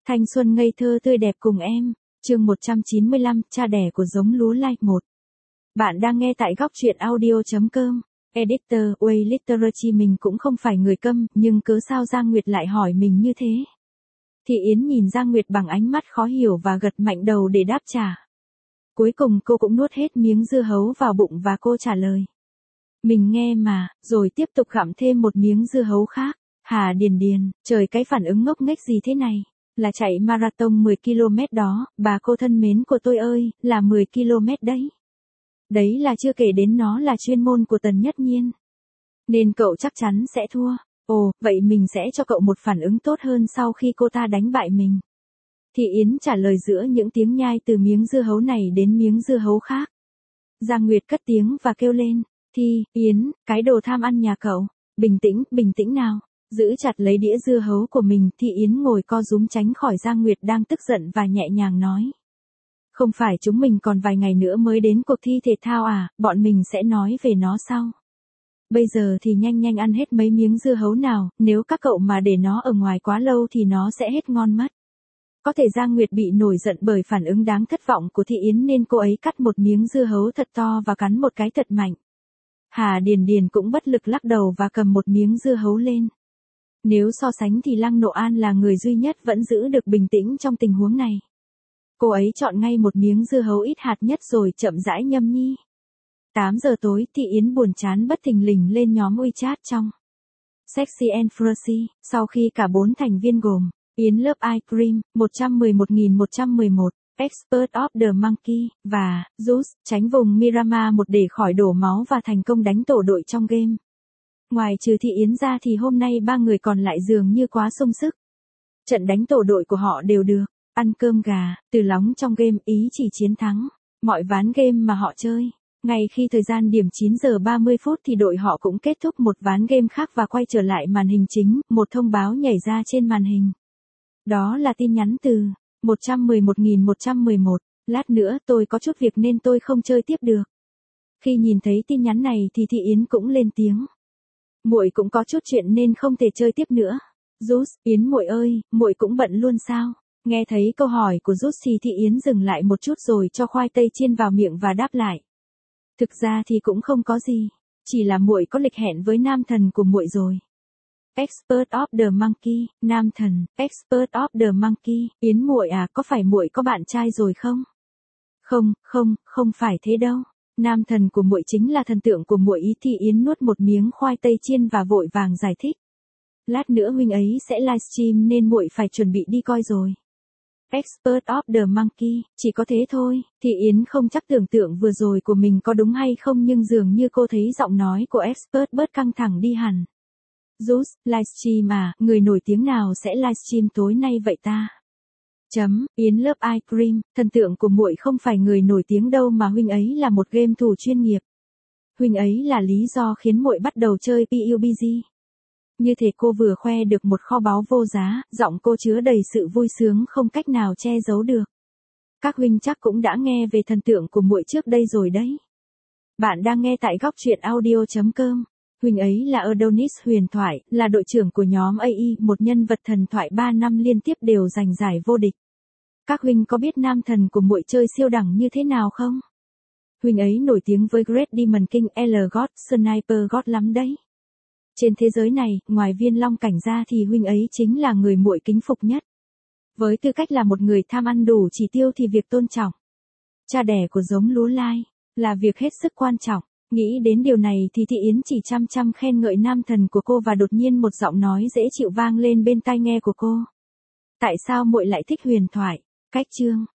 Thanh xuân ngây thơ tươi đẹp cùng em. Chương 195, cha đẻ của giống lúa lai 1. Bạn đang nghe tại góc truyện audio.com. Editor, Way Literature. Mình cũng không phải người câm, nhưng cớ sao Giang Nguyệt lại hỏi mình như thế? Thị Yến nhìn Giang Nguyệt bằng ánh mắt khó hiểu và gật mạnh đầu để đáp trả. Cuối cùng cô cũng nuốt hết miếng dưa hấu vào bụng và cô trả lời. Mình nghe mà, rồi tiếp tục gặm thêm một miếng dưa hấu khác. Hà Điền Điền, trời, cái phản ứng ngốc nghếch gì thế này? Là chạy marathon 10 km đó, bà cô thân mến của tôi ơi, là 10 km đấy. Đấy là chưa kể đến nó là chuyên môn của Tần Nhất Nhiên. Nên cậu chắc chắn sẽ thua. Ồ, vậy mình sẽ cho cậu một phản ứng tốt hơn sau khi cô ta đánh bại mình. Thị Yến trả lời giữa những tiếng nhai từ miếng dưa hấu này đến miếng dưa hấu khác. Giang Nguyệt cất tiếng và kêu lên. Yến, cái đồ tham ăn nhà cậu. Bình tĩnh nào. Giữ chặt lấy đĩa dưa hấu của mình, Thị Yến ngồi co rúm tránh khỏi Giang Nguyệt đang tức giận và nhẹ nhàng nói. Không phải chúng mình còn vài ngày nữa mới đến cuộc thi thể thao à, bọn mình sẽ nói về nó sau. Bây giờ thì nhanh ăn hết mấy miếng dưa hấu nào, nếu các cậu mà để nó ở ngoài quá lâu thì nó sẽ hết ngon mất. Có thể Giang Nguyệt bị nổi giận bởi phản ứng đáng thất vọng của Thị Yến nên cô ấy cắt một miếng dưa hấu thật to và cắn một cái thật mạnh. Hà Điền Điền cũng bất lực lắc đầu và cầm một miếng dưa hấu lên. Nếu so sánh thì Lăng Nộ An là người duy nhất vẫn giữ được bình tĩnh trong tình huống này. Cô ấy chọn ngay một miếng dưa hấu ít hạt nhất rồi chậm rãi nhâm nhi. 8 giờ tối, Thị Yến buồn chán bất thình lình lên nhóm WeChat trong Sexy and Frosy, sau khi cả 4 thành viên gồm Yến Love Ice Cream, 111.111, Expert of the Monkey, và Juice, tránh vùng Miramar một để khỏi đổ máu và thành công đánh tổ đội trong game. Ngoài trừ Thị Yến ra thì hôm nay 3 người còn lại dường như quá sung sức. Trận đánh tổ đội của họ đều được ăn cơm gà, từ lóng trong game, ý chỉ chiến thắng mọi ván game mà họ chơi. Ngay khi thời gian điểm 9 giờ 30 phút thì đội họ cũng kết thúc một ván game khác và quay trở lại màn hình chính, một thông báo nhảy ra trên màn hình. Đó là tin nhắn từ 111.111, lát nữa tôi có chút việc nên tôi không chơi tiếp được. Khi nhìn thấy tin nhắn này thì Thị Yến cũng lên tiếng. Muội cũng có chút chuyện nên không thể chơi tiếp nữa. Juice, Yến muội ơi, muội cũng bận luôn sao? Nghe thấy câu hỏi của Juice thì Thị Yến dừng lại một chút rồi cho khoai tây chiên vào miệng và đáp lại. Thực ra thì cũng không có gì, chỉ là muội có lịch hẹn với nam thần của muội rồi. Expert of the Monkey, nam thần, Expert of the Monkey, Yến muội à, có phải muội có bạn trai rồi không? Không phải thế đâu. Nam thần của muội chính là thần tượng của muội. Thị Yến nuốt một miếng khoai tây chiên và vội vàng giải thích. Lát nữa huynh ấy sẽ livestream nên muội phải chuẩn bị đi coi rồi. Expert of the Monkey, chỉ có thế thôi. Thị Yến không chắc tưởng tượng vừa rồi của mình có đúng hay không nhưng dường như cô thấy giọng nói của Expert bớt căng thẳng đi hẳn. Juice, livestream à, người nổi tiếng nào sẽ livestream tối nay vậy ta? Yến Love Ice Cream, thần tượng của muội không phải người nổi tiếng đâu mà huynh ấy là một game thủ chuyên nghiệp. Huynh ấy là lý do khiến muội bắt đầu chơi PUBG. Như thể cô vừa khoe được một kho báu vô giá, giọng cô chứa đầy sự vui sướng không cách nào che giấu được. Các huynh chắc cũng đã nghe về thần tượng của muội trước đây rồi đấy. Bạn đang nghe tại góc truyện audio.com. Huynh ấy là Adonis huyền thoại, là đội trưởng của nhóm AI, một nhân vật thần thoại 3 năm liên tiếp đều giành giải vô địch. Các huynh có biết nam thần của muội chơi siêu đẳng như thế nào không? Huynh ấy nổi tiếng với Great Demon King, L God, Sniper God lắm đấy. Trên thế giới này, ngoài Viên Long Cảnh ra thì huynh ấy chính là người muội kính phục nhất. Với tư cách là một người tham ăn đủ chỉ tiêu thì việc tôn trọng cha đẻ của giống lúa lai là việc hết sức quan trọng. Nghĩ đến điều này thì Thị Yến chỉ chăm khen ngợi nam thần của cô và đột nhiên một giọng nói dễ chịu vang lên bên tai nghe của cô. Tại sao muội lại thích huyền thoại? Cách chương